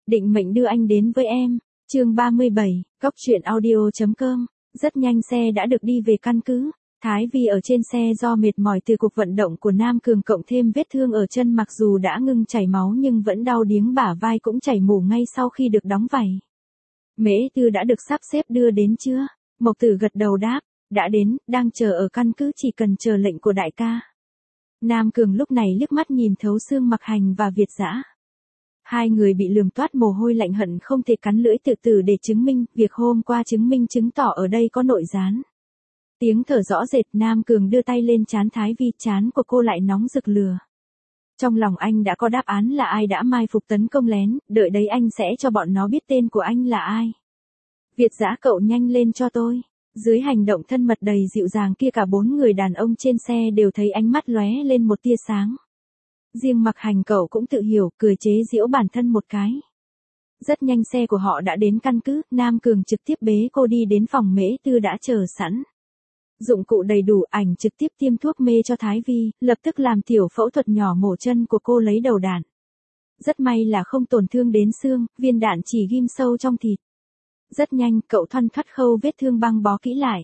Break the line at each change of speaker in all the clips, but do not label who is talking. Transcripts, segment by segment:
định mệnh đưa anh đến với em. Chương 37, Cóc truyện audio.com. Rất nhanh xe đã được đi về căn cứ. Thái Vi ở trên xe do mệt mỏi từ cuộc vận động của Nam Cường cộng thêm vết thương ở chân, mặc dù đã ngưng chảy máu nhưng vẫn đau điếng, bả vai cũng chảy mủ ngay sau khi được đóng vảy. Mễ Tư đã được sắp xếp đưa đến chưa? Mộc Tử gật đầu đáp, đã đến, đang chờ ở căn cứ, chỉ cần chờ lệnh của đại ca. Nam Cường lúc này liếc mắt nhìn thấu xương Mặc Hành và Việt Dã. Hai người bị lườm toát mồ hôi lạnh, hận không thể cắn lưỡi tự tử để chứng minh việc hôm qua, chứng minh chứng tỏ ở đây có nội gián. Tiếng thở rõ rệt, Nam Cường đưa tay lên trán Thái Vi, trán của cô lại nóng rực lửa. Trong lòng anh đã có đáp án là ai đã mai phục tấn công lén, đợi đấy anh sẽ cho bọn nó biết tên của anh là ai. Việt Dã, cậu nhanh lên cho tôi. Dưới hành động thân mật đầy dịu dàng kia, cả bốn người đàn ông trên xe đều thấy ánh mắt lóe lên một tia sáng. Riêng Mặc Hành cậu cũng tự hiểu, cười chế giễu bản thân một cái. Rất nhanh xe của họ đã đến căn cứ, Nam Cường trực tiếp bế cô đi đến phòng Mễ Tư đã chờ sẵn. Dụng cụ đầy đủ, ảnh trực tiếp tiêm thuốc mê cho Thái Vi, lập tức làm tiểu phẫu thuật nhỏ mổ chân của cô, lấy đầu đạn. Rất may là không tổn thương đến xương, viên đạn chỉ ghim sâu trong thịt. Rất nhanh, cậu thoăn thoắt khâu vết thương, băng bó kỹ lại.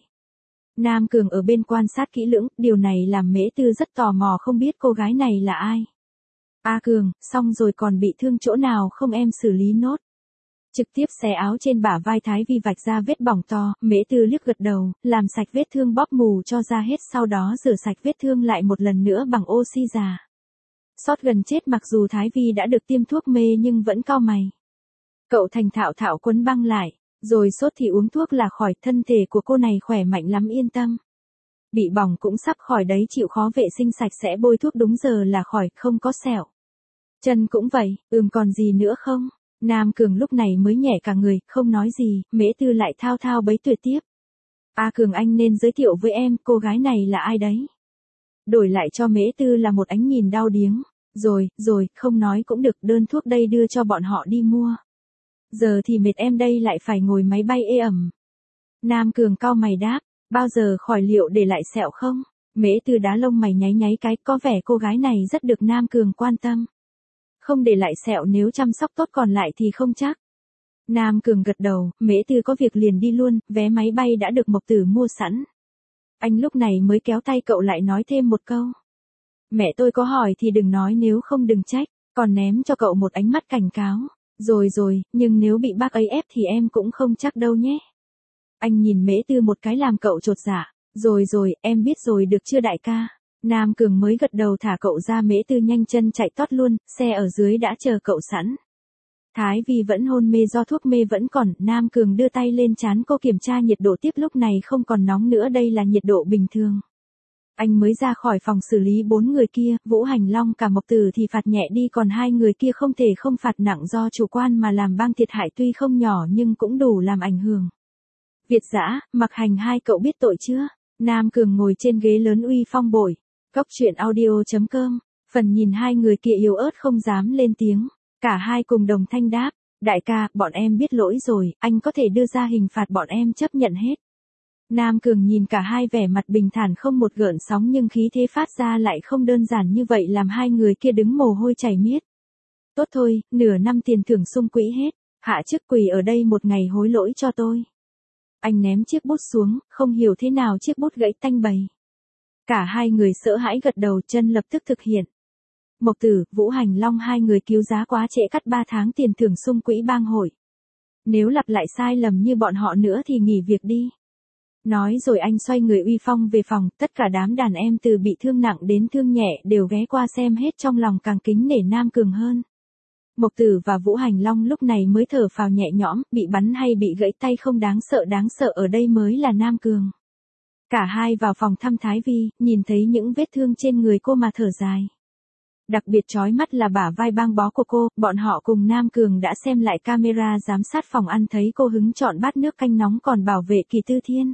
Nam Cường ở bên quan sát kỹ lưỡng, điều này làm Mễ Tư rất tò mò không biết cô gái này là ai. A Cường, xong rồi, còn bị thương chỗ nào không em xử lý nốt. Trực tiếp xé áo trên bả vai Thái Vi, vạch ra vết bỏng to, Mễ Tư liếc gật đầu, làm sạch vết thương, bóp mù cho ra hết, sau đó rửa sạch vết thương lại một lần nữa bằng oxy già. Sót gần chết, mặc dù Thái Vi đã được tiêm thuốc mê nhưng vẫn cau mày. Cậu thành thạo thạo quấn băng lại, rồi sốt thì uống thuốc là khỏi, thân thể của cô này khỏe mạnh lắm, yên tâm. Bị bỏng cũng sắp khỏi đấy, chịu khó vệ sinh sạch sẽ, bôi thuốc đúng giờ là khỏi, không có sẹo. Chân cũng vậy, còn gì nữa không? Nam Cường lúc này mới nhẹ cả người, không nói gì. Mễ Tư lại thao thao bấy tuyệt tiếp. A Cường, anh nên giới thiệu với em, cô gái này là ai đấy? Đổi lại cho Mễ Tư là một ánh nhìn đau điếng. Rồi, không nói cũng được, đơn thuốc đây đưa cho bọn họ đi mua. Giờ thì mệt em đây, lại phải ngồi máy bay ê ẩm. Nam Cường cau mày đáp, bao giờ khỏi, liệu để lại sẹo không? Mễ Tư đá lông mày nháy nháy cái, có vẻ cô gái này rất được Nam Cường quan tâm. Không để lại sẹo, nếu chăm sóc tốt còn lại thì không chắc. Nam Cường gật đầu, Mễ Tư có việc liền đi luôn, vé máy bay đã được Mộc Tử mua sẵn. Anh lúc này mới kéo tay cậu lại, nói thêm một câu. Mẹ tôi có hỏi thì đừng nói, nếu không đừng trách, còn ném cho cậu một ánh mắt cảnh cáo. Rồi, nhưng nếu bị bác ấy ép thì em cũng không chắc đâu nhé. Anh nhìn Mễ Tư một cái làm cậu chột dạ. Rồi, em biết rồi, được chưa đại ca? Nam Cường mới gật đầu thả cậu ra, Mễ Tư nhanh chân chạy tót luôn, xe ở dưới đã chờ cậu sẵn. Thái Vi vẫn hôn mê do thuốc mê vẫn còn, Nam Cường đưa tay lên trán cô kiểm tra nhiệt độ tiếp, lúc này không còn nóng nữa, đây là nhiệt độ bình thường. Anh mới ra khỏi phòng xử lý bốn người kia, Vũ Hành Long cả Mộc Tử thì phạt nhẹ đi, còn hai người kia không thể không phạt nặng do chủ quan mà làm bang thiệt hại tuy không nhỏ nhưng cũng đủ làm ảnh hưởng. Việt Dã, Mặc Hành, hai cậu biết tội chưa? Nam Cường ngồi trên ghế lớn uy phong bổi. Cóc truyện audio.com. Phần nhìn hai người kia yếu ớt không dám lên tiếng. Cả hai cùng đồng thanh đáp. Đại ca, bọn em biết lỗi rồi, anh có thể đưa ra hình phạt, bọn em chấp nhận hết. Nam Cường nhìn cả hai vẻ mặt bình thản không một gợn sóng, nhưng khí thế phát ra lại không đơn giản như vậy, làm hai người kia đứng mồ hôi chảy miết. Tốt thôi, nửa năm tiền thưởng sung quỹ hết. Hạ chức quỳ ở đây một ngày hối lỗi cho tôi. Anh ném chiếc bút xuống, không hiểu thế nào chiếc bút gãy tanh bầy. Cả hai người sợ hãi gật đầu, chân lập tức thực hiện. Mộc Tử, Vũ Hành Long hai người cứu giá quá trễ, cắt 3 tháng tiền thưởng sung quỹ bang hội. Nếu lặp lại sai lầm như bọn họ nữa thì nghỉ việc đi. Nói rồi anh xoay người uy phong về phòng, tất cả đám đàn em từ bị thương nặng đến thương nhẹ đều ghé qua xem hết, trong lòng càng kính nể Nam Cường hơn. Mộc Tử và Vũ Hành Long lúc này mới thở phào nhẹ nhõm, bị bắn hay bị gãy tay không đáng sợ ở đây mới là Nam Cường. Cả hai vào phòng thăm Thái Vi, nhìn thấy những vết thương trên người cô mà thở dài. Đặc biệt chói mắt là bả vai băng bó của cô, bọn họ cùng Nam Cường đã xem lại camera giám sát phòng ăn, thấy cô hứng chọn bát nước canh nóng còn bảo vệ Kỳ Tư Thiên.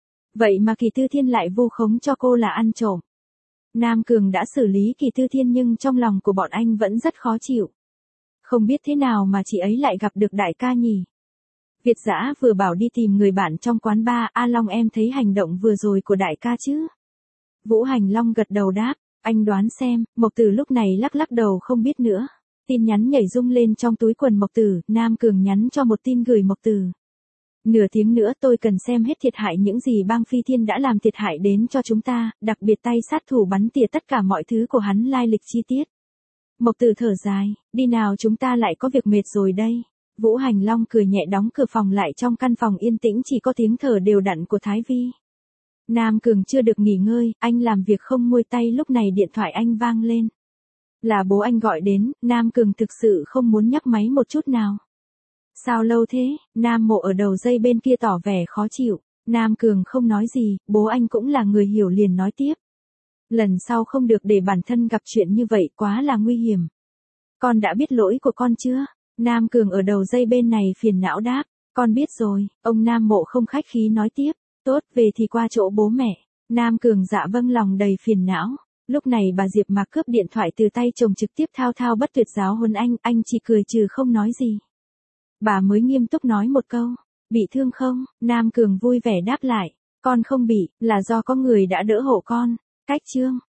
Vậy mà Kỳ Tư Thiên lại vu khống cho cô là ăn trộm. Nam Cường đã xử lý Kỳ Tư Thiên nhưng trong lòng của bọn anh vẫn rất khó chịu. Không biết thế nào mà chị ấy lại gặp được đại ca nhỉ? Việt Dã vừa bảo đi tìm người bạn trong quán bar, A Long em thấy hành động vừa rồi của đại ca chứ? Vũ Hành Long gật đầu đáp, anh đoán xem. Mộc Tử lúc này lắc lắc đầu không biết nữa. Tin nhắn nhảy rung lên trong túi quần Mộc Tử, Nam Cường nhắn cho một tin gửi Mộc Tử. Nửa tiếng nữa tôi cần xem hết thiệt hại những gì bang Phi Thiên đã làm thiệt hại đến cho chúng ta, đặc biệt tay sát thủ bắn tỉa tất cả mọi thứ của hắn lai lịch chi tiết. Mộc Tử thở dài, đi nào chúng ta lại có việc mệt rồi đây. Vũ Hành Long cười nhẹ đóng cửa phòng lại, trong căn phòng yên tĩnh chỉ có tiếng thở đều đặn của Thái Vi. Nam Cường chưa được nghỉ ngơi, anh làm việc không nguôi tay, lúc này điện thoại anh vang lên. Là bố anh gọi đến, Nam Cường thực sự không muốn nhấc máy một chút nào. Sao lâu thế? Nam Mộ ở đầu dây bên kia tỏ vẻ khó chịu. Nam Cường không nói gì, bố anh cũng là người hiểu liền nói tiếp. Lần sau không được để bản thân gặp chuyện như vậy, quá là nguy hiểm. Con đã biết lỗi của con chưa? Nam Cường ở đầu dây bên này phiền não đáp. Con biết rồi, ông Nam Mộ không khách khí nói tiếp. Tốt, về thì qua chỗ bố mẹ. Nam Cường dạ vâng, lòng đầy phiền não. Lúc này bà Diệp Mạc cướp điện thoại từ tay chồng, trực tiếp thao thao bất tuyệt giáo huấn anh chỉ cười trừ không nói gì. Bà mới nghiêm túc nói một câu, bị thương không? Nam Cường vui vẻ đáp lại, con không bị, là do có người đã đỡ hộ con. Cách chương